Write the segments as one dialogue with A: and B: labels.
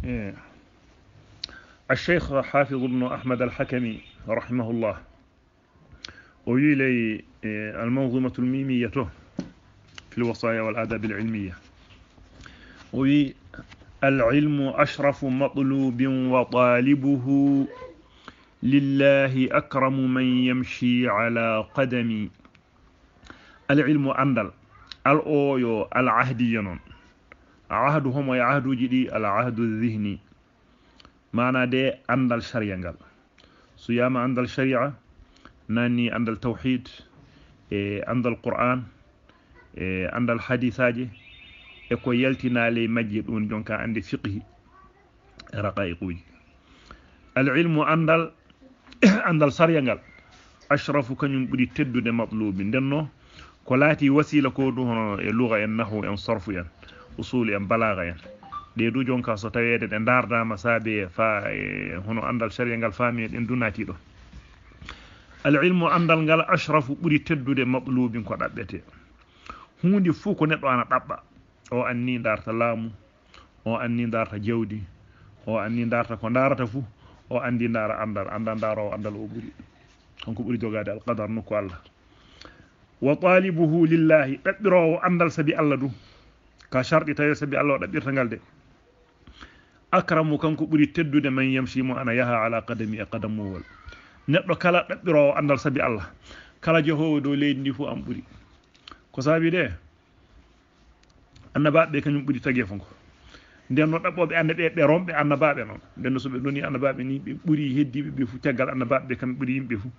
A: إيه. الشيخ حافظ بن أحمد الحكمي رحمه الله ويلي المنظومة الميمية في الوصايا والآداب العلمية وي العلم أشرف مطلوب وطالبه لله أكرم من يمشي على قدمي. العلم أندل الأويو العهدي ينون عهد هم يعهد جدي العهد الذهني معنى دي أندل شريعة سيما أندل شريعة ناني أندل توحيد أندل قرآن أندل حديثاجي eko yaltinaale majje ɗon jonka ande fiqhi raqaiquji al-ilmu andal saryangal ashrafu kanyum buri teddude matlubi denno ko laati wasila ko du hono e lugha en nahwu en sarfu en usul en balagha en de du jonka so tawede de dardama saabe fa hono andal saryangal faami den dunati do al-ilmu andal ngal ashrafu buri teddude matlubi ko dabbete hunde fu ko neddo ana dabba o anni darta laamu o anni darta jawdi o anni darta ko darata fu o andi dara andal daro andal o buri honko buri jogade al qadar nuko Allah wa talibuhu lillahi dabbiro andal sabi Allah du ka sharti tayo sabi Allah dabbirta ngalde akramu kanko buri teddude man yamshi mu ana yaha ala qadami qadamu wal neddo kala dabbiro andal sabi Allah kala joho do leydi fu am buri ko sabi de annabaɓe kañum ɓuri tagi fonko nden no ɗaɓɓoɓe ande ɓe romɓe annabaɓe noon nden no soɓe doni annabaɓe ni ɓe ɓuri heddiɓe ɓe fu caggal annabaɓe kamɓe ɓuri yimɓe fu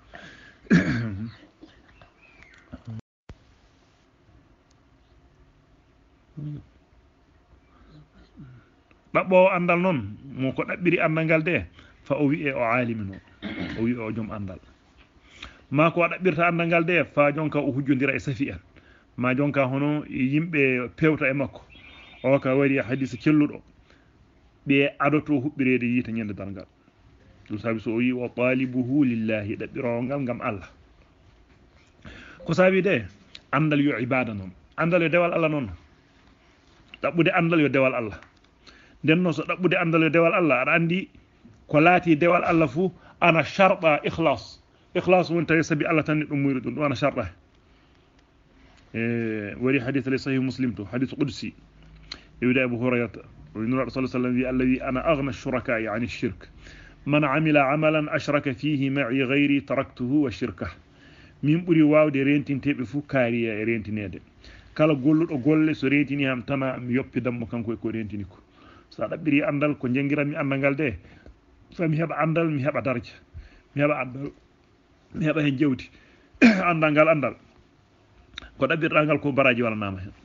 A: ɗaɓɓowo andal noon mo ko ɗaɓɓiri andal ngal de fa o wi'e o alimi noon o wi'e o joom andal ma ko ɗaɓɓirta andal ngal de fa jonka o hujjodira e safi en ma jonka hono yimɓe pewta e makko o ka wari hadisa celluɗo ɓe adoto huɓɓirede yiita ñande dargal ɗum saabi so o wi wa talibuhu lillahi ɗaɓɓirowo ngal ngam Allah ko saabi de andal yo ibada noon andal yo dewal Allah noon ɗaɓɓude andal yo dewal Allah nden noon so ɗaɓɓude andal yo dewal Allah aɗa andi ko laati dewal Allah fu ana sharɗa ikhlas woni tawi sabi Allah tan ɗum muyri ɗum ana sharɗa وري حديث لي صحيح مسلم تو حديث قدسي يودع أبو هريرة ونور صلى الله عليه وسلم الذي أنا أغنى الشركاء عن الشرك من عمل عملا أشرك فيه معي غيري تركته وشركه من بري واو دي رينتين تيبي فو كاريا رينتين يدي kala golludo golle so retini ham tana mi yoppi dammo kanko ko rentini ko sa dabbiri andal ko jengiram mi andangal de fa mi heba andal mi heba darja mi heba andal mi heba hen jewti andangal andal ko dabbirdangal ko baraji wala nama hen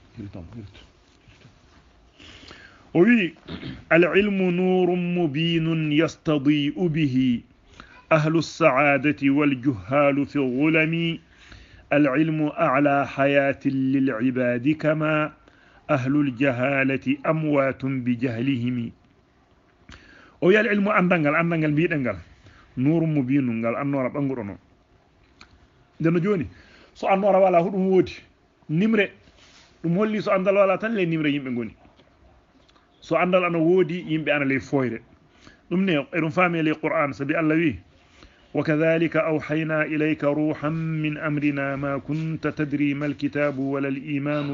A: o wi al ilmu nurun mubinun yastadi'u bihi ahlu as-sa'adati wal juhalu fi dhulami العلم أعلى حياة للعباد كما أهل الجهالة أموات بجهلهم ويا العلم أندنغال بيدنغال نور مبين نغال أنورا بانغورونو دنا جوني سو أنورا ولا هدوم وودي نمرة دum holli so andal wala tan le nimre yimbe ngoni so andal ana wodi yimbe ana le foyre dum ne e dum faami le qur'an sabi allah wi وكذلك أوحينا إليك روحا من أمرنا ما كنت تدري ما الكتاب ولا الإيمان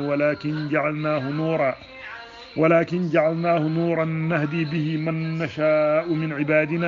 A: ولكن جعلناه نورا نهدي به من نشاء من عبادنا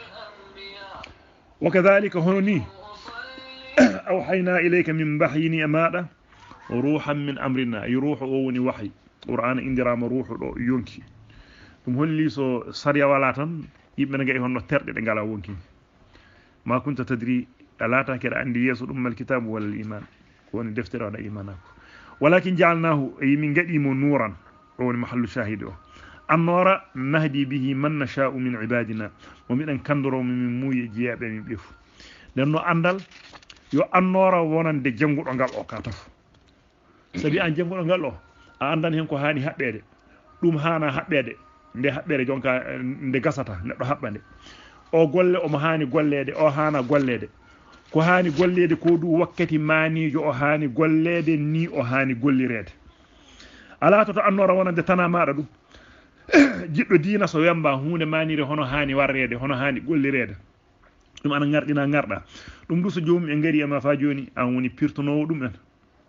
A: وكذلك هوني أوحينا إليك من بحيني أمادة روحا من أمرنا يروح أوني وحي قرآن إندرام روح يونكي ثم هولي سو سريا ولاتن يبنا جاي هون ترد دنجالا وونكي ما كنت تدري ألا تكر عندي يسود الكتاب ولا الإيمان كون دفتر على إيمانك ولكن جعلناه أي من قديم نورا هو محل شاهده النور نهدي به من نشاء من عبادنا ومن أن كندروا من موي جياب من بيف لأنه أندل يو النور ونان دي جنغو أنغال أوكاتف سبي أن جنغو أنغال أو أندن هنكو هاني حبيري دوم هانا حبيري nde habbere jonka nde gasata neddo habbande o golle o mahani gollede o hana gollede ko hani gollede ko du wakkati manijo o hani gollede ni o hani gollirede ala to annora wonande tana maada dum jiɗɗo diina so wemba hunde manire hono hani warrede hono hani gollirede ɗum ana ngardina ngarɗa ɗum du so jomum e gaari ema fa joni an woni pirtonowo ɗum en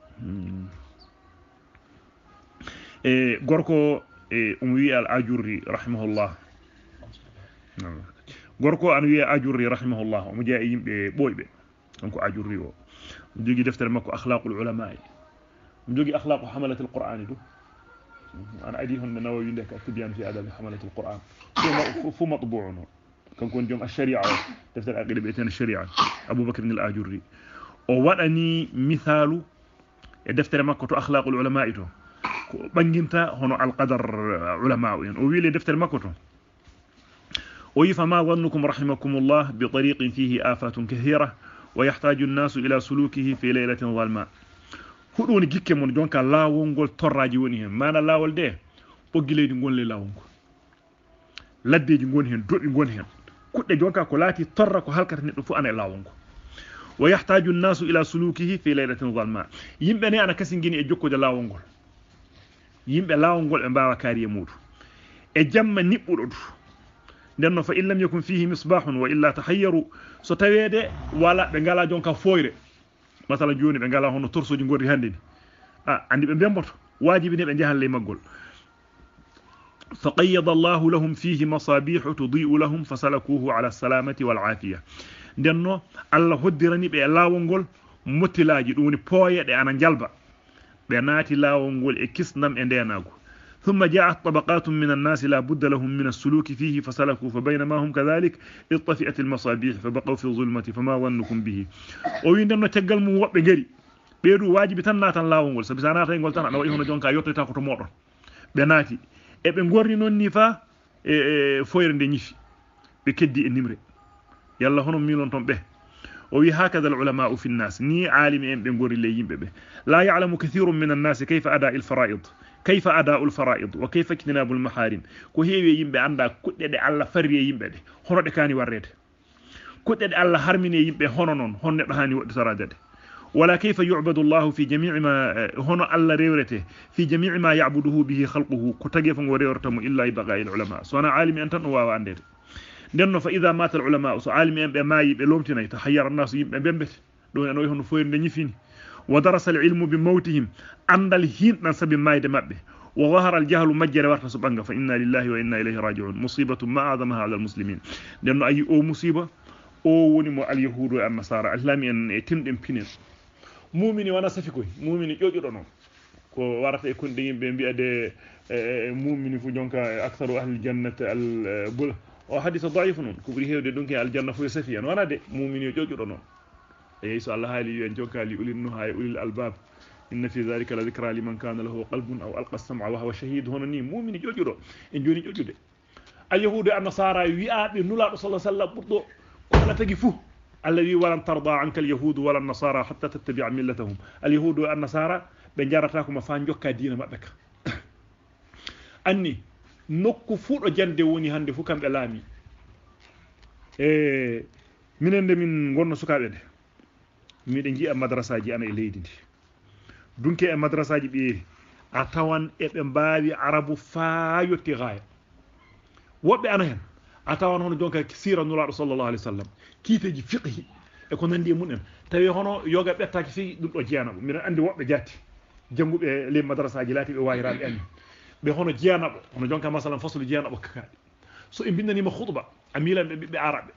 A: e gorko um wi al ajurri rahimahullah gorko an wiya ajurri rahimahullah omo jeeya e yimɓe ɓoyɓe donc ajurri o jogi deftere makko akhlaqul ulama omo jogi akhlaqu hamalatul qur'ani du ana adi hon nawawi nde ka tibyan fi adab hamalatul qur'an fu matbu'un kanko on joom ash-shari'a deftere aqida be ten sharia abubakar al ajurri o waɗani mithalu e deftere makko to akhlaqul ulama to ko banginta hono al qadar ulama en o wi le deftere makko to فما ظنكم رحمكم الله بطريق فيه آفات كثيرة ويحتاج الناس إلى سلوكه في ليلة ظلماء هدون جيكي من جونكا لاونغول توراجي ونيهم مانا لاول دي بوغيليدي نغول لي لاونغول لديجي نغون هن دوبي نغون هن كودde جونكا كو لاتي تورا كو halkata neddo fu ana lawngo ويحتاج الناس إلى سلوكه في ليلة ظلماء يمبه ne ana kasingini e jokkude laawngol yimbe laawngol e mbaawa kaariye mudu e jamma nibbudo du nenno fa illam yakun fihi misbahun wa illa tahayyaru so tawede wala be ngala jonka foyre masala joni be ngala hono torsoji ngorri hande ni andi be bemboto wajibi ne be jahalle maggol فقيض الله لهم فيه مصابيح تضيء لهم فسلكوه على السلامة والعافية دنو الله هدرني بي لاوغول متلاجي دوني بويه دي انا جلبا بناتي لاوغول e kisnam e ndenago ثم جاءت طبقات من الناس لا بد لهم من السلوك فيه فسلكوا فبينما هم كذلك اطفئت المصابيح فبقوا في الظلمة فما ظنكم به ويندنو تيغال مو وبbe ngari beedu wajibi tan natan laawol sabi sanata ngol tan no hono jonka yottata ko to modon be naati e be gorni non ni fa foyre de nyifi be keddi e nimre yalla hono milon ton be o wi hakada al ulama fi an-nas ni alimi en be gori le yimbe be la ya'lamu kathirun min an-nas kayfa ada al fara'id كيف أداء الفرائض وكيف اجتناب المحارم كو هيوي يمبي عندا كودde de Allah farri yimbe de hono de kani warrede kudde de Allah harmine yimbe hono non honne do hani wadde sarajade ولا كيف يعبد الله في جميع ما هنا الله ريورته في جميع ما يعبده به خلقه كتاغي فغو ريورتم الا يبقى العلماء سواء عالم ان تن واوا اندede denno fa idha mata al ulama so alimi en be maayi be lomtinay ta hayyar nas yimbe bembete do en hono foyinde nyifini ودرس العلم بموتهم عندل هين من سبب مايد مبه وظهر الجهل مجر ورث سبنغ فإنا لله وإنا إليه راجعون مصيبة ما أعظمها على المسلمين لأنه أي أو مصيبة أو ونمو اليهود والنصارى الإسلامي أن تندم بينن مؤمن وانا سفيكوي مؤمن يوجدو نون كو ورث يكون دي بيد مؤمن فو جونكا أكثر أهل الجنة البل وحديث ضعيف نون كبري هيودي دونكي الجنة فو سفيان وانا دي مؤمن يوجدو نون يسوع الله هالي ينجوكا لأولي النهى أولي الألباب إن في ذلك لذكرى لمن كان له قلب أو ألقى السمع وهو شهيد هنا مؤمن جوجرو إن جوني جوجده اليهود النصارى ويأب نلا صلى الله عليه وسلم برضو ولا تجفوه الذي ولن ترضى عنك اليهود ولا النصارى حتى تتبع ملتهم اليهود والنصارى بنجارتاكم فانجوكا دين مبك أني نكو فوق جند وني هند فوق كم إلامي من غن سكابه miɗen ji'a madrasaji ana e leydi ndi dunke e madrasaji ɓe a tawan eɓe mbaawi arabu faa yotti gaaya woɓɓe ana hen a tawan hono jonka sira nulaaɗo sallallahu alaihi wasallam kiiteji fiqhi e ko nandi e mun en tawi hono yoga ɓettaki fi ɗum ɗo jeyanaɓo miɗen andi woɓɓe jatti jannguɓe le madrasaji laati ɓe wayiraɓe en ɓe hono jeyanaɓo hono jonka masalan faslu jeyanaɓo kakaɗe so e bindanima khutba a milan ɓe ɓiɓɓe araɓe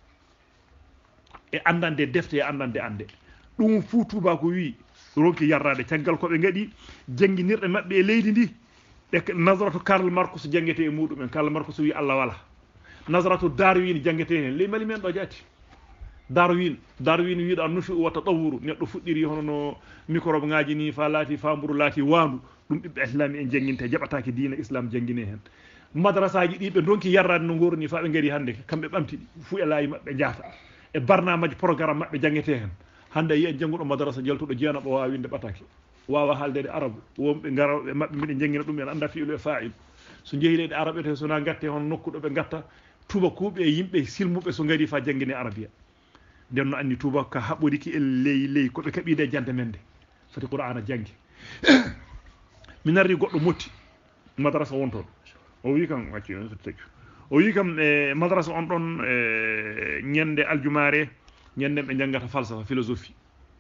A: e andande defte e andande ande dum fu tuba ko wi ronki yarrade tiagal ko be ngadi janginirde mabbe e leydi ndi be nazratu Karl Marx jangete e mudum en Karl Marx wi Allah wala nazratu Darwin jangete hen le mali men do jati Darwin wi do nufu wa tatawuru neddo fuddiri hono no microbe ngaaji ni fa lati famburu lati wandu dum bibbe islam en janginte jabataake diina islam jangine hen madrasaaji di be donki yarrade no ngorni fa be ngari hande kambe bamti fu e laayi mabbe jaata e barnaamaji programme mabbe jangete hen hande yi en jangudo madrasa jaltudo jeena bo waa winde batake waawa haldede arabu wombe ngarabe mabbe miden jangina dum en anda fi'lu e fa'il so jehilede arabe to sona gatte hon nokkudo be gatta tuba kuube e yimbe silmube so ngari fa jangine arabia denno anni tuba ka habodiki e ley ko be kabide jande mende fati qur'ana jangi minarri goddo motti madrasa wonton o wi kam wacci on so o wi kam madrasa on ɗon ñande aljumare ñande ɓe jangata falsafa philosophie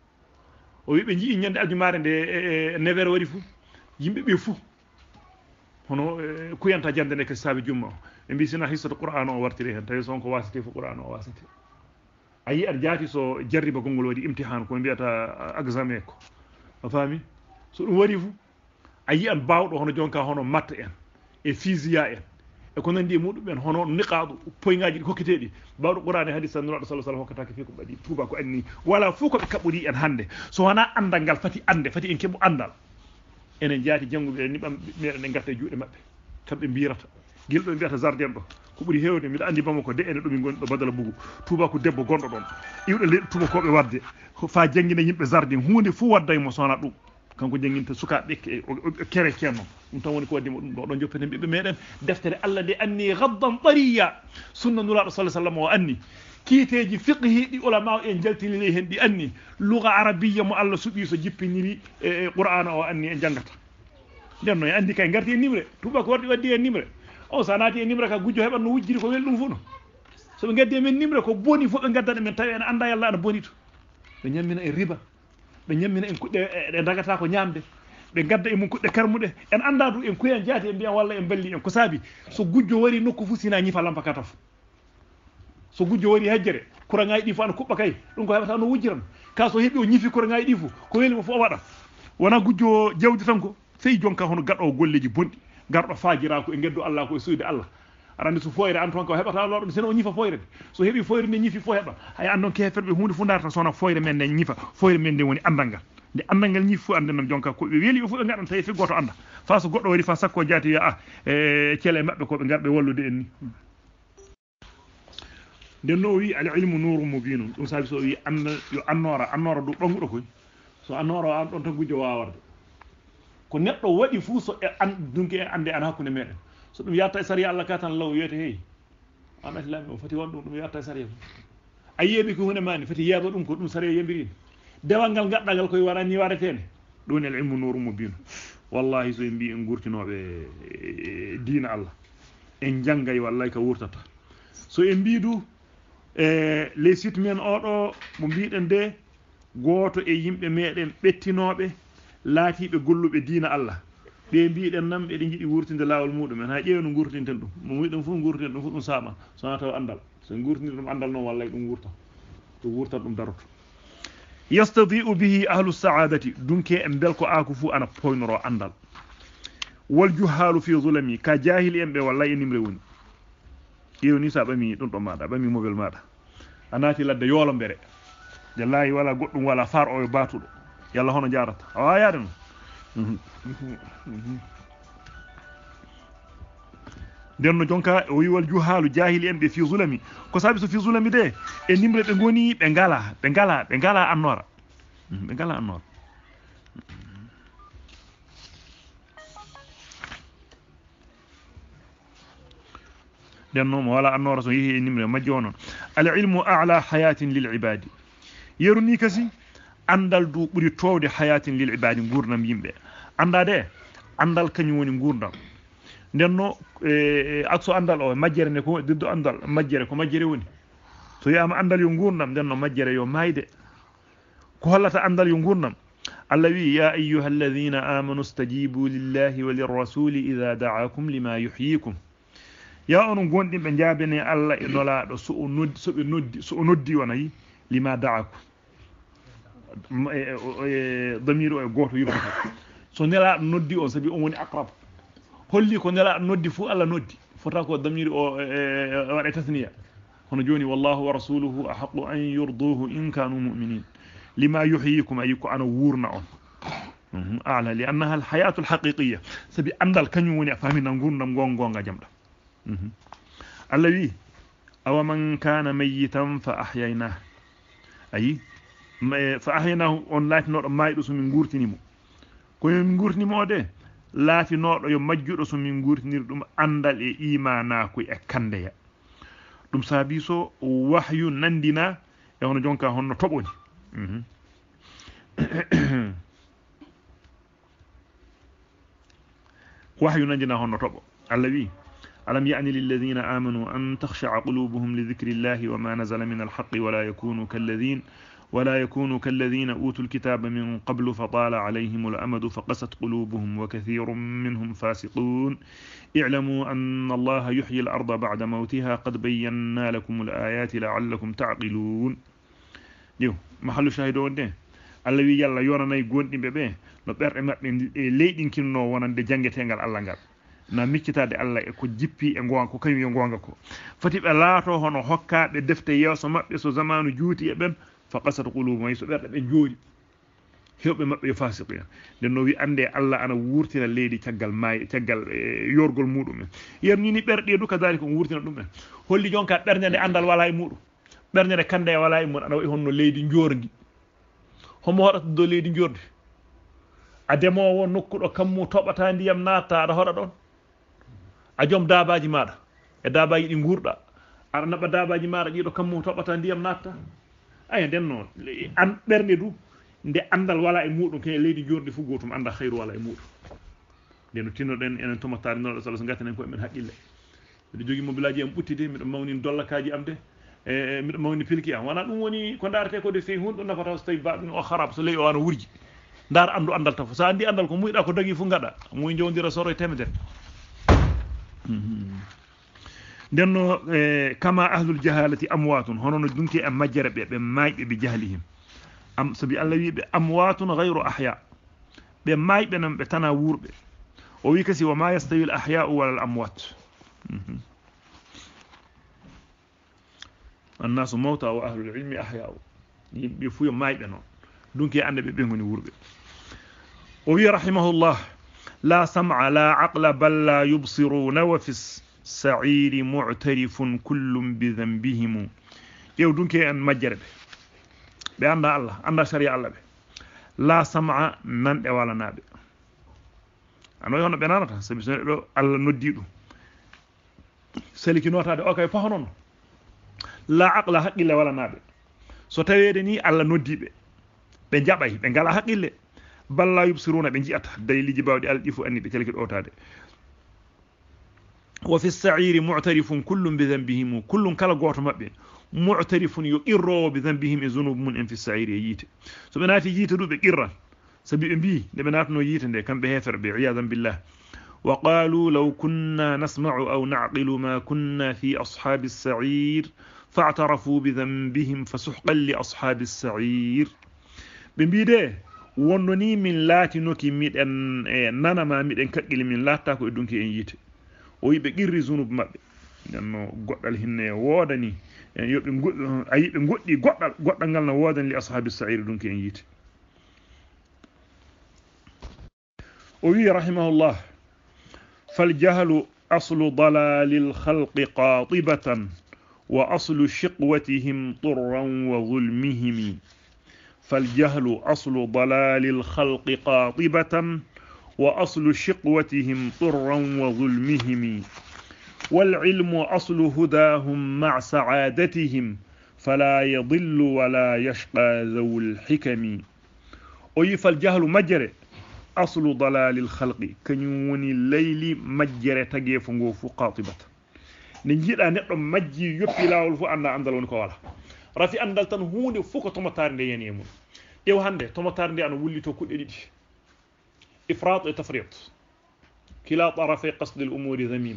A: o wi ɓe jii ñande aljumare nde 9h waɗi fuu yimɓe ɓe fuu hono kuyanta jande nde kasi saabi jumma o ɓe mbi sina hissata qur'an o wartiri hen tawi sonko wasete fo qur'an o wasete a yi aɗa jaati so jarriba gongol waɗi imtihan ko mbiyata examen ko a faami so ɗum waɗi fuu a yi an bawɗo hono jonka hono matta en e fisiya en e ko nandi e muɗum en hono niqaɗo poyŋaji ɗi hokketeɗi bawɗo qur'an e hadis nuraɗo sallah sallam hokkatake fi ko ɓaɗi tuuba ko anni wala fof koɓe kaɓɓori en hannde so wona andal ngal fati ande fati en keɓu andal enen jaati jannguɓe ni ɓam meɗen e garta e juuɗe maɓɓe kamɓe mbirata guila ɗo mbiyata jardin ɗo ko ɓuri hewde mbiɗa andi bamo ko de ene ɗomi goni ɗo badala bugu tuuba ko debbo gonɗo ɗon iwɗo leyɗo tubakoɓe wadde fa jangguina yimɓe jardin hunde fo wadda mo sowona ɗum kanko jangguinta sukaɓe kere kenno ɗum tan woni ko waddimo ɗum ɗo ɗon joppeten ɓiɓɓe meɗen deftere allah nde anni gaddan tariya sunna nuraɗo sallah sallam o anni kiiteji fiqhi ɗi ulama en jaltiniri hen ɗi anni luga arabiya mo allah suɓi so jippiniri e qur'ana o anni e jangata nden noon andi kay garti e nimre tuba ko warɗi waddi e nimre o sa naati e nimre ka gujjo heɓat no wujjiri ko weli ɗum fof no soɓe gaddi e men nimre ko boni fof ɓe gaddat men tawi ene anda yallah ana boni to ɓe ñammina e riba ɓe ñammina en kuɗɗe ɗe dagata ko ñamde ɓe gadda e mum kuɗɗe karmuɗe en anda du en kuyen jaati en mbiyan walla en balli en ko saabi so gujjo wari nokku fu sina ñifa lampa kata fo so gujjo wari hejjere kuraŋaji ɗi fo ana kuɓɓa kay ɗum ko heɓata no wujjiran ka so heeɓi o ñifi kuraŋaji ɗi fo ko welimo fo o waɗa wona gujjo jawdi tan ko sey jonka hono gaɗo golleji bonɗi garɗo fajirako e geddo allah ko e suyde allah aɗa andi so foyre an toon ko heɓata lorɗo seno o ñifa foyre so heeɓi foyre nde ñifi fo heɓa hay andon keferɓe hunde fu darata sowona foyre men nde ñifa foyre men nde woni andal ngal nde andal ngal ñifi fu anden noon jonka koɓe weeli ɓe fof ɓe gaɗan tawi fi goto anda fa so goɗɗo wari fa sakko jaati wiya a e ceele mabɓe koɓe garɓe wallude en ni nden no o wi al ilmu nuru mubinum ɗum saabi so o wi anda yo annora du ɓanguɗo koy so annora o an ɗon tan gujjo wawarde ko neɗɗo waɗi fuu so dunki e ande an hakkude meɗen so ɗum yatta e sariya allah ka tan law wiyete hey an atilami o fati won ɗum yatta e sariya a yeeɓi ko hunde mani fati yeeɓa ɗum ko ɗum sariya yembirini dewal ngal gaɗɗa ngal koye waɗa ni waɗetene ɗum el ilmu nuru mubinu wallahi so en mbi en gurtinoɓe diina allah en janggay wallahi ko wurtata so en mbi du les sites men oɗo mo mbiɗen de goto e yimɓe meɗen ɓettinoɓe laatiɓe golluɓe diina allah ɓe mbiɗen nam ɓeɗe jiiɗi wurtinde lawol muɗumen ha ƴeewe no gurtinten ɗum mo wiɗen fof gurtinen ɗum fof ɗum saama sona taw andal so gurtini ɗum andal noon wallay ɗum wurtat ɗum daroto yastadi'u bihi ahlu saadati dunke en bel ko ako fu ana poynoro andal wal juhalu fi zulami ka jahili en ɓe wallay e nimre woni ƴeewni sa ɓami ɗum ɗo maɗa ɓami mobile maɗa a naati ladde yoolo mbere jallayi wala goɗɗum wala far o e batuɗo yalla hono jarata a wawa yaade noon nden no jonka o wiwal juhalu jahili en ɓe fi zulami ko saabi so fi zulami de e nimre ɓe goni ɓe ngala annora ɓe ngala annora nden noon mo wala annora so yeehi e nimre majjo noon al ilmu a'la hayatin lil ibadi yeruni kasi andal du ɓuri towde hayatin lil ibadi gurdam yimɓe andade andal kañum woni gurdam nden no akso andal o majjere ne ko diddo andal majjere ko majjere woni so yama andal yo gurdam nden no majjere yo mayde ko hollata andal yo gurdam Allah wi ya ayyuha alladhina amanu stajibu lillahi wa lirrasuli idha da'akum lima yuhyikum ya onon gondimɓe jaabene Allah e nolaɗo so o noddi wonayi lima da'akum damiru e goto yurata so nelaɗo noddi on sabi on woni aqrab holli ko nelaɗo noddi fu Allah noddi fota ko damiru o waɗe tasniya hono joni wallahu wa rasuluhu ahqqu an yurduhu in kanu mu'minin lima yuhyikum ay ko ana wurna on a'la li annaha al hayatu al haqiqiyya sabi andal kanyum woni famina gurdam gonga jamɗa Allah wi aw man kana mayitan fa ahyayna ay fa ahyaynahu on latinoɗo mayɗo so min gurtinimo ko min gurtinimo de latinoɗo yo majjuɗo so min gurtinir ɗum andal e imanako e kandeya ɗum saabi so wahyu nandina e hono jonka honno toɓoni wahyu nandina honno toɓo Allah wi ألم يأن للذين آمنوا أن تخشع قلوبهم لذكر الله وما نزل من الحق ولا يكونوا كالذين أوتوا الكتاب من قبل فطال عليهم الأمد فقست قلوبهم وكثير منهم فاسقون اعلموا أن الله يحيي الأرض بعد موتها قد بينا لكم الآيات لعلكم تعقلون. يو محل شاهدون ده Allah wi yalla yonanay gondimbe be no berde mabbe leydinkinno wonande jangetengal Allah ngal na miccitade Allah e ko jippi e gonga ko kanyum yo gonga ko fati be laato hono hokkaabe defte yeso mabbe so zamanu juuti e ben fa qasat qulubuhum so berde be joori hewbe mabbe fasiqin den no wi ande Allah ana wurtina leydi tiagal may tiagal yorgol mudum yerni ni berde du kadalika wurtina dum en holli jonka bernde andal wala e mudum bernde kande wala e mudum ana wi honno leydi jordi homo hoɗata do leydi jordi a demowo nokkuɗo kammu toɓata ndiyam natta aɗa hoɗa ɗon a joom dabaji maɗa e dabaji ɗi gurɗa aɗa naɓa dabaji maɗa ɗiɗo kammu toɓata ndiyam natta aya nden noon an ɓernde du nde andal wala e muɗum ke leydi jordi fu gotum anda hayru wala e muɗum nde no tinnoɗen enen tomatari noɗo sala so gattanen ko men haqqille miɗo jogui mobilaji am ɓuttide miɗo mawnin dollakaji am de miɗo mawni pilki am wona ɗum woni ko darate ko de fewi hunɗo nafata so tawi baɗum o harab so ley o ana wurji dar andu andal tafo so andi andal ko muyɗa ko dagi fu gaɗa muy jowdira soro e temedere denno kama ahlul jahalati amwatun hono no dunki e majjere ɓe mayɓe bi jahlihim am sabi Allah wi ɓe amwatun ghayru ahya ɓe mayɓe nan ɓe tana wurɓe o wi kasi wa ma yastawi al ahya wal amwat الناس موتى وأهل العلم أحياء يفوي مايبه نون دونك أند بيغوني وربه وهي رحمه الله لا سمع لا عقل بل لا يبصرون وفي السعير معترف كل بذنبهم يو دونك أن مجرب بأن الله أن شريع الله لا سمع نن ولا نابي أنا يونا بنانا سبيل الله نديدو سلكي نوتا دي أوكي فهنون la aqla haqqille wala nabe so tawede ni alla noddibe be jabay be ngala haqqille balla yubsiruna be jiata daliliji bawdi aldi fu anni be telki otade wa fi as-sa'iri mu'tarifun kullun bi dhanbihim kullun kala goto mabbe mu'tarifun yuqirru bi dhanbihim zunub mun in fi as-sa'iri yite so be nati yite du be qirran sabi be bi de be natno yite de kambe hefer be iyadan billah وقالوا لو كنا نسمع أو نعقل ما كنا في أصحاب السعير فاعترفوا بذنبهم فسحقا لأصحاب السعير بمبيده wonnoni min laatinoki miɗen nanama miɗen kaqqili min laattako e dunki en yite o yiɓe qirri zunub maɓɓe nenno goɗɗal hinne woodani yoɓe ayiɓe goɗɗi goɗɗal ngal no woodani li ashabi sa'ir dunki en yite o wi rahimahullah فالجهل أصل ضلال الخلق قاطبة وأصل شقوتهم طرا وظلمهم فالجهل أصل ضلال الخلق قاطبة وأصل شقوتهم طرا وظلمهم والعلم أصل هداهم مع سعادتهم فلا يضل ولا يشقى ذو الحكم أي فالجهل مجرى أصل ضلال الخلق كنيوني الليل مجرى تجيف غوف قاطبة نجيء نقل مجي يبي لا ولف أن عندلون كوالا رفي أندل تنهون فوق تومتار دي ينيمون إيو هندي تومتار دي أنا ولي تو كل إدي إفراط وتفريط كلا طرفي قصد الأمور ذميم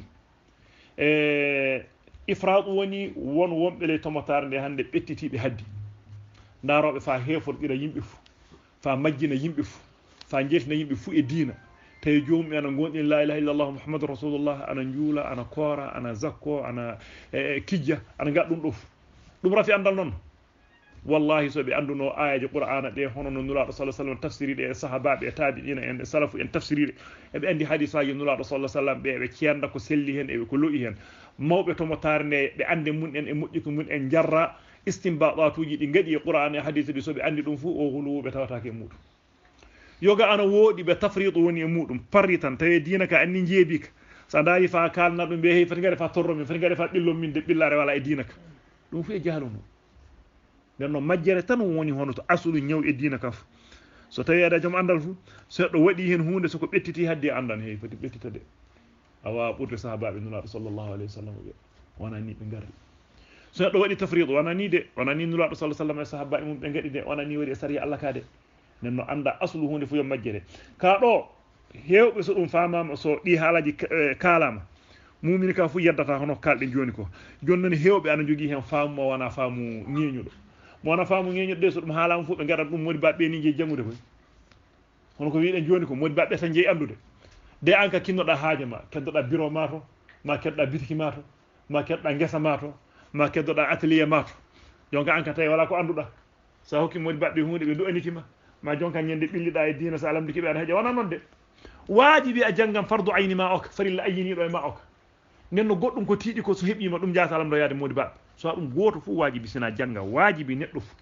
A: إفراط وني ون بلي تومتار دي هندي بتتي بهدي دارو بفا هيفر إلى يمبفو فمجينا يمبفو فانجيتنا يمبفو إدينا tay joomi ana gondi la ilaha illallah muhammadur rasulullah ana njula ana kora ana zakko ana kijja ana gaddum dum rafi andal non wallahi so be anduno ayaji qur'ana de hono no nula sallallahu alaihi wasallam tafsiri de sahabaabe tabi'ina en salafu en tafsiri e be andi hadisa yi nula sallallahu alaihi wasallam be cienda ko selli hen e ko lo'i hen mawbe to mo tarne be ande mun en e mojjiko mun en jarra istinbadatuji di ngadi qur'ana e hadisi di so be andi dum fu o hulu be tawata ke mudum yoga ana wodi be tafriidu woni e mudum paritan tawi diina ka anni jeebika sa daari fa kalna dum be hey fati ngade fa torro min fati ngade fa dillo min de billare wala e diina ka dum fu e jahaluno nenno majjere tan woni hono to asulu nyaw e diina ka so tawi ada jom andal fu so do wadi hen hunde so ko bettiti hadde andan hey fati bettita de awa ɓurde sahabaɓe nulaaɗo sallllahu alayhi wa sallam ɓe wona ni ɓe ngari so neɗɗo waɗi tafriɗo wona ni de wona ni nulaaɗo sallah sallam e sahabaɓe mum ɓe gaɗi de wona ni waɗi e sariya allah ka de nen no anda aslu hunde fo yo majjere ka ɗo hewɓe so ɗum famama so ɗi haalaji kalama mumini ka fu yeddata hono kalɗe joni ko joni noon hewɓe ana jogui hen faamu mo wona faamu ñeñuɗo mo wona faamu ñeñuɗo de so ɗum haalama fu ɓe gaɗat ɗum modi baɓe ni jeeyi janggude koy hono ko wiɗen joni ko modi baɓe tan jeeyi andude de an ka kinnoɗa haaje ma keddoɗa bureau ma to ma keddoɗa bitiki ma to ma keddoɗa guesa ma to ma keddoɗa atelier ma to jonka an ka tawi wala ko anduɗa sa hokki modi baɓe hunde ɓe du'anitima ma jonka ñande ɓilliɗa e dina sa alamdiki ɓe aɗa heeƴa wona noon de waajibi a janggam fardu ayni ma oka farilla ayiniɗo e ma oka nden no goɗɗum ko tiiɗi ko so heɓima ɗum jata alamdo yaade modi baɓe so ɗum goto fof waajibi sina jangga waajibi neɗɗo fof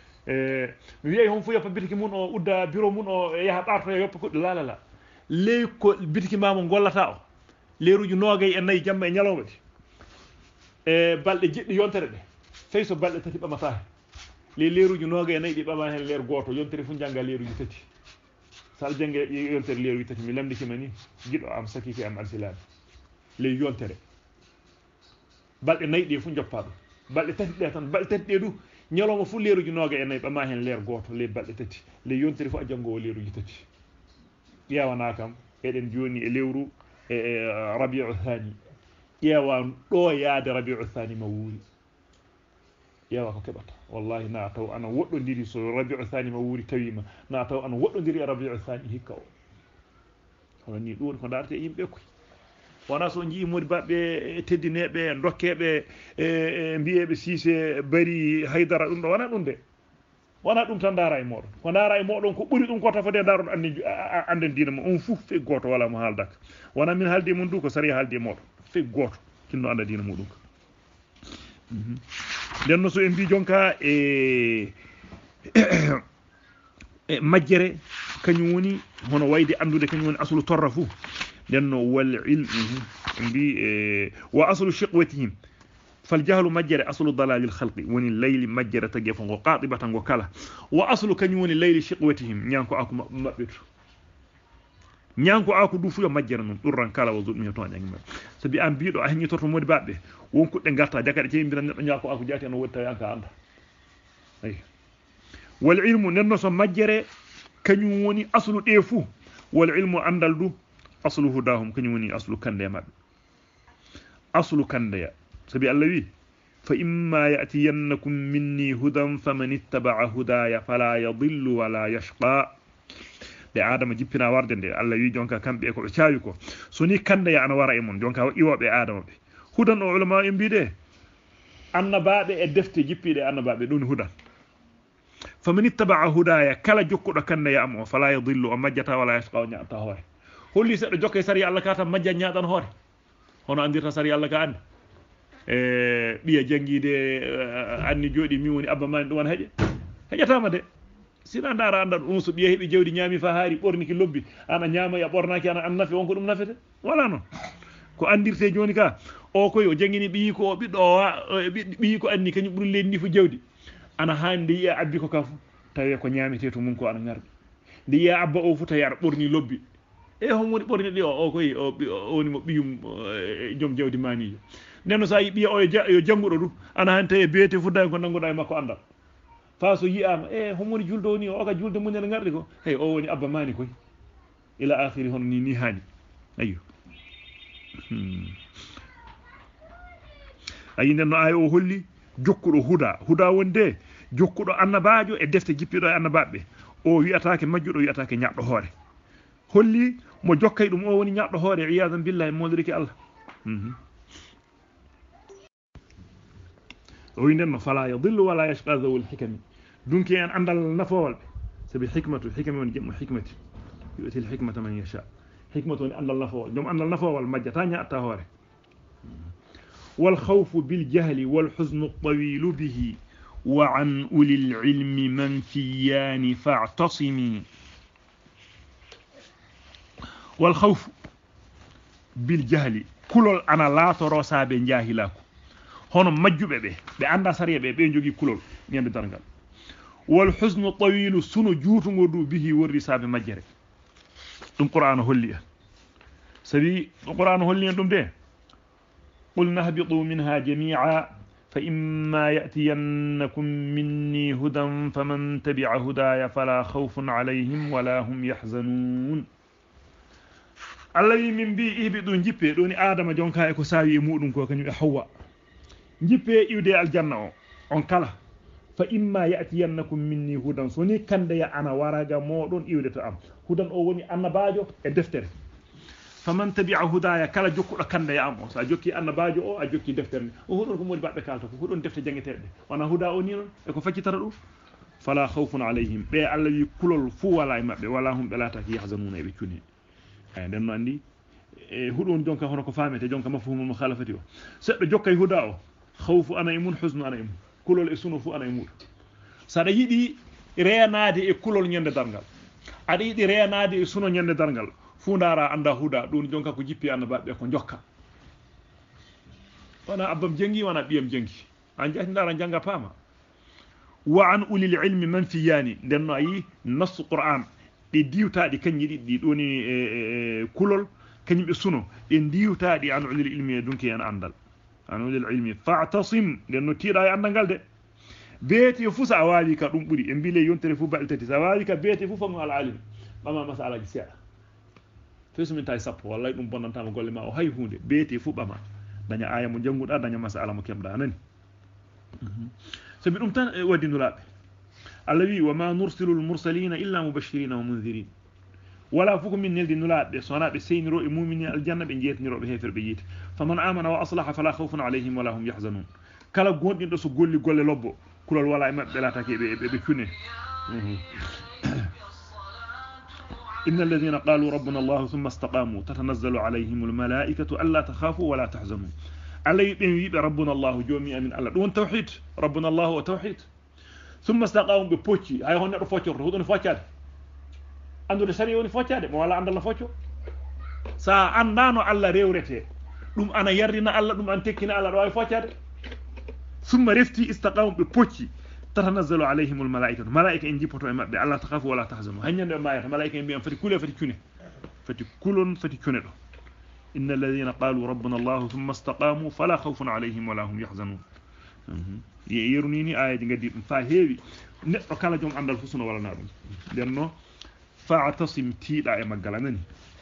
A: mi wiya hon fof yoppa bitiki mun o udda bureau mun o yaha ɓarto e yoppa kuɗɗo lalala ley ko bitiki mamo gollata o leeruji noogay e nayyi jamma e ñalawma ɗi e balɗe jeɗɗi yontere ɗe fay so balɗe tati ɓamata hen les leeruji noogay e nayyi ɗi ɓama hen leer goto yontere fu jangga leeruji tati sal jangue yontere leeruji tati mi lamdikima ni jiɗo am sakiki am alsilade ley yontere balɗe nayyi ɗe fu joppa ɗum balɗe tati ɗe tan balɗe tati ɗe du ñalawma fu leeruji noogay e nayyi ɓama hen leer goto ley balɗe tati ley yontere fu a janggowo leeruji tati ƴewana kam eɗen joni e lewru e rabiu thani ƴeewa ɗo yaade rabiu thani ma wuuri ƴeewa ko keɓata wallahi na taw ana woɗɗodiri so rabiu thani ma wuuri tawima na taw ana woɗɗodiri e rabiu thani hikka o hono ni ɗum ko darate yimɓe koy wona so jii modi baɓɓe teddineɓe dokkeɓe e mbiyeɓe siise bari haydara ɗum ɗo wona ɗum de wona ɗum tan daara e moɗon ko daara e moɗon ko ɓuuri ɗum ko tafode daron anden dina mo on fof fe goto wala mo haaldaka wona min haaldi e mum du ko sariya haaldi e moɗon fe goto kinno anda dina muɗum ka nden no so en mbi jonka e majjere kañum woni hono wayde andude kañum woni aslu torra fou nden no wal ilmu mbi wa aslu shiqwatihim fal jahlu majjere aslu dalalil khalqi woni layli majjere tagge fo ngo qatibata ngo kala wa aslu kañum woni layli shiqwatihim ñanko aku mabbetu ñanko aku du fu yo majjere non durran kala wa zulmi to ñangi mabbe sabi am biido a heñi torto modi babbe won kudde garta jakade ceembira neddo ñako aku jati no wotta yanka anda ay wal ilmu nenno so majjere kañum woni aslu de fu wal ilmu andal du aslu hudahum kañum woni aslu kande mabbe aslu kande sabi Allah wi fa imma ya'tiyannakum minni hudan faman ittaba'a hudaya fala yadhillu wala yashqa de adama jippina warde de Allah wi jonka kambe ko be caawi ko so ni kande ya ana wara e mon jonka iwobe adama be hudan o ulama en biide annabaabe e defte jippide annabaabe dun hudan faman ittaba'a hudaya kala jokkudo kande ya am o fala yadhillu o majjata wala yashqa nyaata hore holli seddo jokke sari Allah ka tan majja nyaadan hore hono andirta sari Allah ka ande biya jangide anni jodi mi woni abba man dum won heƴatama de sina ndara andal on so biya hebi jawdi nyami fa haari borniki lobbi ana nyama ya bornaki ana an nafi wonko dum nafete wala non ko andirte joni ka o koy o jangini biyi ko biddo biyi ko anni kany buri lenni fu jawdi ana hande ya abbi ko kafu tawe ko nyamete to mun ko ana ngarbi ndi ya abba o fu tawi ar borni lobbi e hon woni borni di o koy o woni mo biyum jom jawdi mani nenno sa yi biya o yo jangudo du ana hante e beete fudda ko nanguda e makko andal fa so yi'ama hon woni juldo woni o ka julde mun en ngardi ko hey o woni abba mani koy ila akhiri hon ni hani ayyo ayi nenno ay o holli jokkudo huda wonde jokkudo annabaajo e defte jippido e annabaabe o wi'ataake majjudo wi'ataake nyaaddo hoore holli mo jokkay dum o woni nyaaddo hoore iyazan billahi molriki Allah o yindenno fala yadhillu wala yashqa zawul hikami dunki en andal nafowal sabi hikmatu woni jemmo hikmati yu'ti al hikmata man yasha hikmatu woni andal nafowal jom andal nafowal majjata nyaata hoore wal khawfu bil jahli wal huznu at-tawil bihi wa an ulil ilmi manfiyan fa'tasimi wal khawfu bil jahli kulol ana laatoro saabe jahilako hono majjube be anda sariya be jogi kulol nyande dargal wal huznu tawil sunu juutungo du bihi worri saabe majjere dum qur'an holli sabi القرآن هو اللي يندم ده قلنا اهبطوا منها جميعا فإما يأتينكم مني هدى فمن تبع هدايا فلا خوف عليهم ولا هم يحزنون الذي من بي اهبطوا جيبي دوني آدم جونكا اكو ساوي مودum ko kanyum e Hawwa jippe iwde aljanna o on kala fa imma ya'tiyannakum minni hudan soni kande ya ana waraga modon iwde to am hudan o woni annabajo e deftere faman tabi'a hudaya kala jokkudo kande ya am o sa jokki annabajo o a jokki deftere o hudon ko modi babbe kalta ko hudon defte jangitede wana huda o ni non e ko faccitara dum fala khawfun alayhim be alla wi kulol fu wala e mabbe wala hum belata ki yahzanuna e be cuni ay den no andi e hudon jonka hono ko famete jonka mafhumul mukhalafati o seddo jokkay huda o khawfu ana imun huznu ana imun kulol e sunu fu ana imun sada yidi reenade e kulol nyande dargal ada yidi reenade e suno nyande dargal fu ndara anda huda dun jonka ko jippi annabaabe ko jokka wana abam jengi wana biyam jengi an jati ndara janga pama wa an ulil ilmi manfiyani denno ayi nas qur'an di diwtaadi kanyi di doni kulol kanyi be suno di diwtaadi an ulil ilmi dunki en andal an ulil ilmi fa'tasim denno tiida e andangal de beeti fusa awali ka dum buri e bile yontere fu baltati sawali ka beeti fu famu al alim mama masala ji seeda fesumi tay sappo wallahi dum bonnanta mo golle ma o hay hunde beeti fu bama daña aya mo janguda daña masala mo kemda nani sabi dum tan wadinulabe allawi wa ma nursilul mursalina illa mubashirin wa munzirin wala fukum min neldi nulabe sonabe seyniro e mu'mini aljanna be jetniro be heferbe yite faman amana wa aslaha fala khawfun alayhim wala hum yahzanun kala gondindo so golli golle lobbo kulol wala e mabbe latake be cune إن الذين قالوا ربنا الله ثم استقاموا تتنزل عليهم الملائكة ألا تخافوا ولا تحزنوا علي بيبي ربنا الله جومي من الله دون توحيد ربنا الله وتوحيد ثم استقاموا ببوتشي هاي هون فوتشو هودون فوتشاد عنده الشريعة وني فوتشاد ما ولا عند الله فوتشو سا عندانو الله ريورته دوم أنا يرينا الله دوم أن تكينا الله رواي فوتشاد ثم رفتي استقاموا ببوتشي تتنزل عليهم الملائكة ملائكة إن جيبتوا إما الله تخافوا ولا تحزنوا هنيا ما يت ملائكة إن بيان فتي كله فتي كونه فتي كلون فتي كونه إن الذين قالوا ربنا الله ثم استقاموا فلا خوف عليهم ولا هم يحزنون يرونيني آية جديد فهذي نقرأ جم عند الفصل ولا نارون لأنه فاعتصم تيدا إما قالنني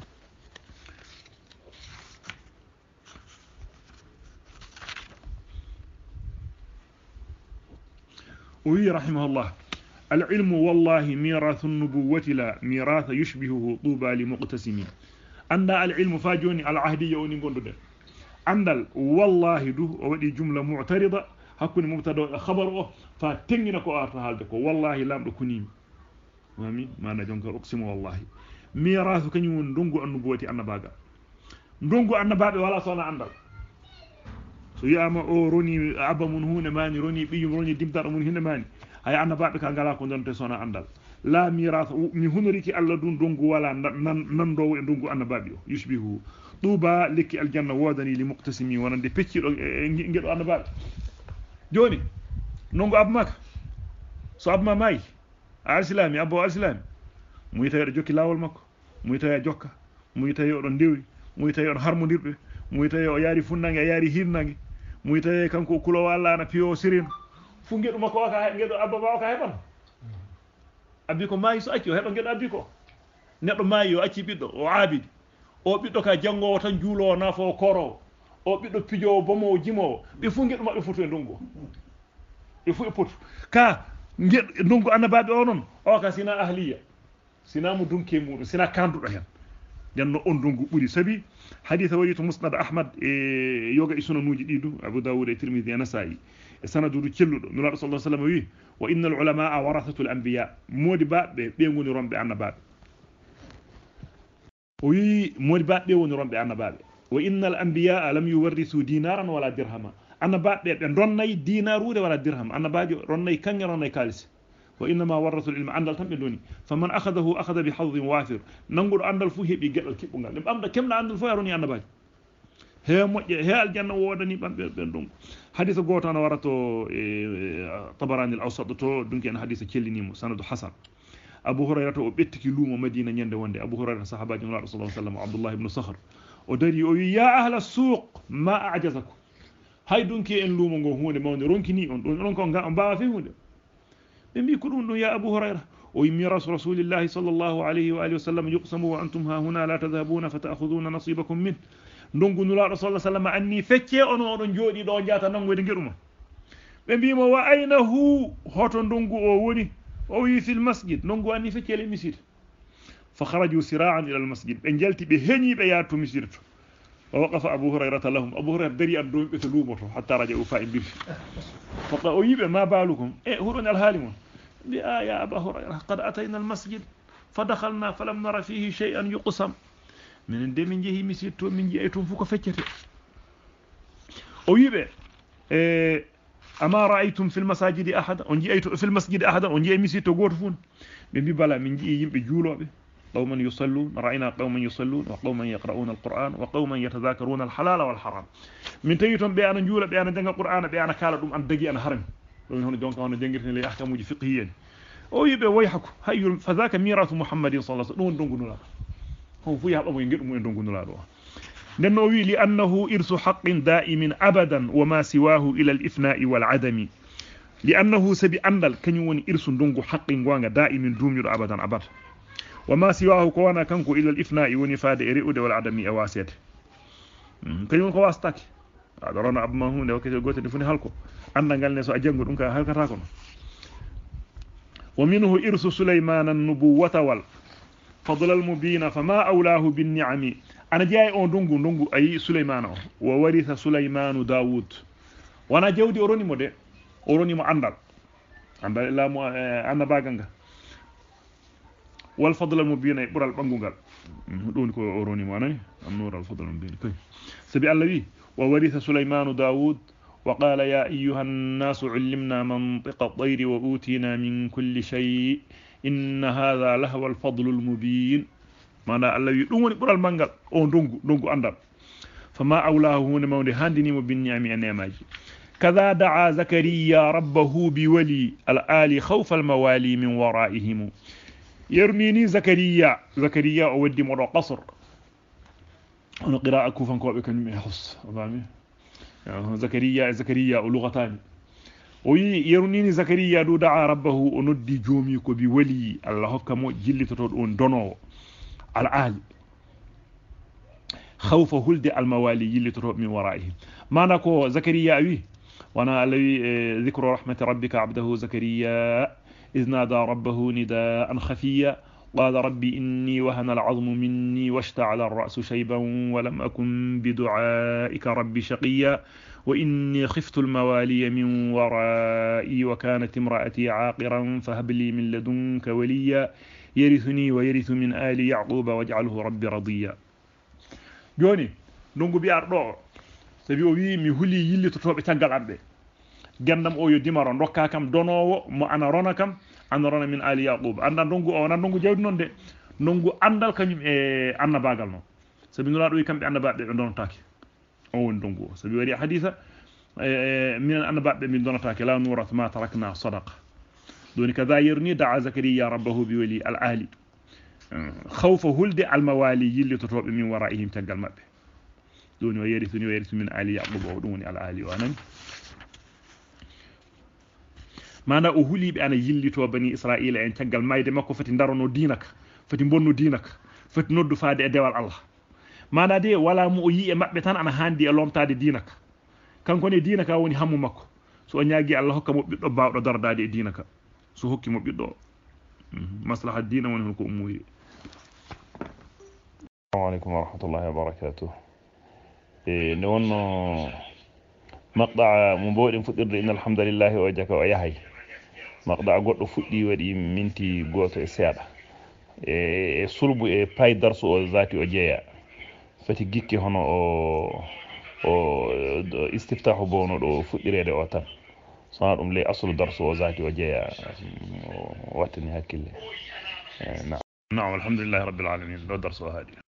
A: وهي رحمه الله العلم والله ميراث النبوة لا ميراث يشبهه طوبى لمقتسمين عند العلم فاجوني العهدية ونقول عند والله دو ودي جملة معترضة هكون مبتدا خبره فتنينك أعرف هالدك والله لام دكوني مامي ما نجونك أقسم والله ميراث كنيون دونغو النبوة أنا باغا دونغو أنا باغا ولا صنع عندك so yama o roni abba mun hunde mani roni biyum roni dimdar mun hunde mani hay anna babbe ka ngala ko donte sona andal la mirath mi hunoriki alla dun dongu wala nan do e dongu anna babbe o yushbihu tuba liki aljanna wodani li muqtasimi wonande peccido ngedo anna babbe joni nongo abmaka so abma may al-islami abbo al-islami muy tayo jokki lawol makko muy tayo jokka muy tayo don dewri muy tayo don harmondirbe muy tayo yaari funnange yaari hirnange muy tawi kanko kulo walla na piyo sirin fu ngedo makko ka ngedo abba ba ka heban abbi ko mayi so acci o hedo ngedo abbi ko neddo mayi o acci biddo o abidi o biddo ka jangowo tan juulo nafo koro o biddo pijo bomo jimo be fu ngedo mabbe foto e ndungo e fu e potu ka ngedo ndungo annababe o non o ka sina ahliya sina mu dunke mu sina kandudo hen janno on ndungu buri sabi حديث وليت مسند أحمد يوغا إسونا نوجي ديدو أبو داود الترمذي نسائي سند رجلو نلا رسول الله صلى الله عليه وسلم وإن العلماء ورثة الأنبياء مودي با بيغوني رومبي أنباب وي مودي با بيغوني رومبي أنباب وإن الأنبياء لم يورثوا دينارا ولا درهما أنباب روناي دينار ولا درهم أنباب روناي كانغ روناي كالس وإنما ورثوا العلم عندل تمدوني فمن أخذه أخذ بحظ وافر ننقل عندل فوه بيجل كيبونغال لم أمدا كم عندل فوه روني أنباج هي الجنة وودني بندون حديث غوتان ورثو طبراني الأوسط تو دونك أنا حديث كيليني سند حسن أبو هريرة وبيتكي لوم مدينة نيند وندي أبو هريرة صحابة رسول الله صلى الله عليه وسلم عبد الله بن صخر ودري يا أهل السوق ما أعجزكم هاي دونكي إن لومو هون مون رونكني أن كون باوا في هون بمي كلون يا أبو هريرة ويميراث رسول الله صلى الله عليه وآله وسلم يقسم وأنتم ها هنا لا تذهبون فتأخذون نصيبكم منه ndongu nula rasulullah sallallahu alaihi wasallam anni fecce ono don jodi do jata nangoyde ngeduma be bima wa ayna hu hoto ndongu o woni o wi fil masjid ndongu anni fecce le misir fa kharaju sira'an ila al masjid be jalti be heñi be yaatu misir to ووقف أبو هريرة لهم أبو هريرة دري أدوم بثلومته حتى رجعوا فائدين فقالوا يبقى ما بالكم هرون الهالمون يا أبا هريرة قد أتينا المسجد فدخلنا فلم نرى فيه شيئا يقسم من دي من جهي مسيرتو من جهيتم فوق فكرة ويبقى أما رأيتم في المساجد أحدا ونجيئتم في المسجد أحدا ونجيئ مسيرتو غورفون بمي بلا من جهي يمبي جولو قوما يصلون رأينا قوما يصلون وقوما يقرؤون القرآن وقوما يتذاكرون الحلال والحرام من تيتم بأن جولا بأن جنگ القرآن بأن كالا دوم أن دقي أن حرم هون دونك هون جنگرتني لي أحكام فقهيا أو يبقى ويحكو هاي فذاك ميراث محمد صلى الله عليه وسلم دونك نولا هو فيها أبو ينجر مو دونك نولا لأنه لأنه إرث حق دائم أبدا وما سواه إلى الإفناء والعدم لأنه سبي أندل كنيون إرث دونك حق وانغ دائم دوم أبدا أبدا وما سواه كوانا كنكو إلى الإفناء ونفاد إرئود والعدم أواسيت كنيون كواستاك أدرانا أبما هون وكذا قوت دفني هالكو أنا قال نسو أجنغو دونك هالكا تاكونا ومنه إرث سليمان النبوة والفضل المبين فما أولاه بالنعم أنا جاي أون دونغو أي سليمان وورث سليمان داود وانا جودي أوروني مو دي أوروني مو عندل لا مو أنا باغنغا والفضل المبين برال بانغوغال دون كو أوروني مو أنا النور الفضل المبين كي سبي الله وورث سليمان داود وقال يا أيها الناس علمنا منطق الطير وأوتينا من كل شيء إن هذا لهو الفضل المبين معنى الله يدون برال مانغال أو دونغو أندال فما أولاه هون مولي هاندني بالنعم النعماجي كذا دعا زكريا ربه بولي الآل خوف الموالي من ورائهم يرميني زكريا أودي مرة قصر أنا قراءة كوفا كوابي كان يحص زكريا لغتان ويرنيني زكريا دو دعا ربه أندي جوميكو بولي الله كمو جلي تتون دونو الآل خوف هلد الموالي جلي تتون من ورائهم ما نكو زكريا أبي وانا ذكر رحمة ربك عبده زكريا إذ نادى ربه نداء خفيا قال ربي إني وهن العظم مني واشتعل الرأس شيبا ولم أكن بدعائك ربي شقيا وإني خفت الموالي من ورائي وكانت امرأتي عاقرا فهب لي من لدنك وليا يرثني ويرث من آل يعقوب واجعله ربي رضيا جوني نونغو بيار دو سبي o wi mi huli yillitotobe tagal ambe gendam o yo dimaro dokka kam donowo mo ana rona kam ana rona min ali yaqub anda ndongu o nan ndongu jawdi non de ndongu andal kanyum e annabagal non sabi nula do wi kambe annabaabe be donotake o won ndongu sabi wari haditha min annabaabe min donotake la nurat ma tarakna sadaqa doni kadha yirni da'a zakariya rabbahu bi wali al ahli khawfa huldi al mawali yillitotobe min wara'ihim tagal mabbe doni ويرثني ويرث من آل يعقوب ودوني على آل وأنا ما أنا أهولي بأنا يلتو بني إسرائيل أن تجعل ما يدي ماكو فتي ندارو دينك فتي بونو دينك فتي نودو فادي أدوال الله ما أنا دي ولا مؤيي مقبتان أنا هاندي ألوم تادي دينك كان كوني دينك أوني همو ماكو سو أنياجي الله حكا مبيدو باو دار دادي دينك سو حكي مبيدو مصلحة الدين ونهنكو أموي.
B: السلام عليكم ورحمة الله وبركاته. نونو مقطع مبودin fudirde inna alhamdulillahi wa jaka wa yahay maqda goddo fuddi wadi minti goto e seeda e sulbu e pay darsu o zati o jeya fati gikki hono o istiftahu bono do fuddirede o tan sana dum le aslu darsu o zati o jeya watani hakkille na'am alhamdulillahi rabbil alamin do darsu hadi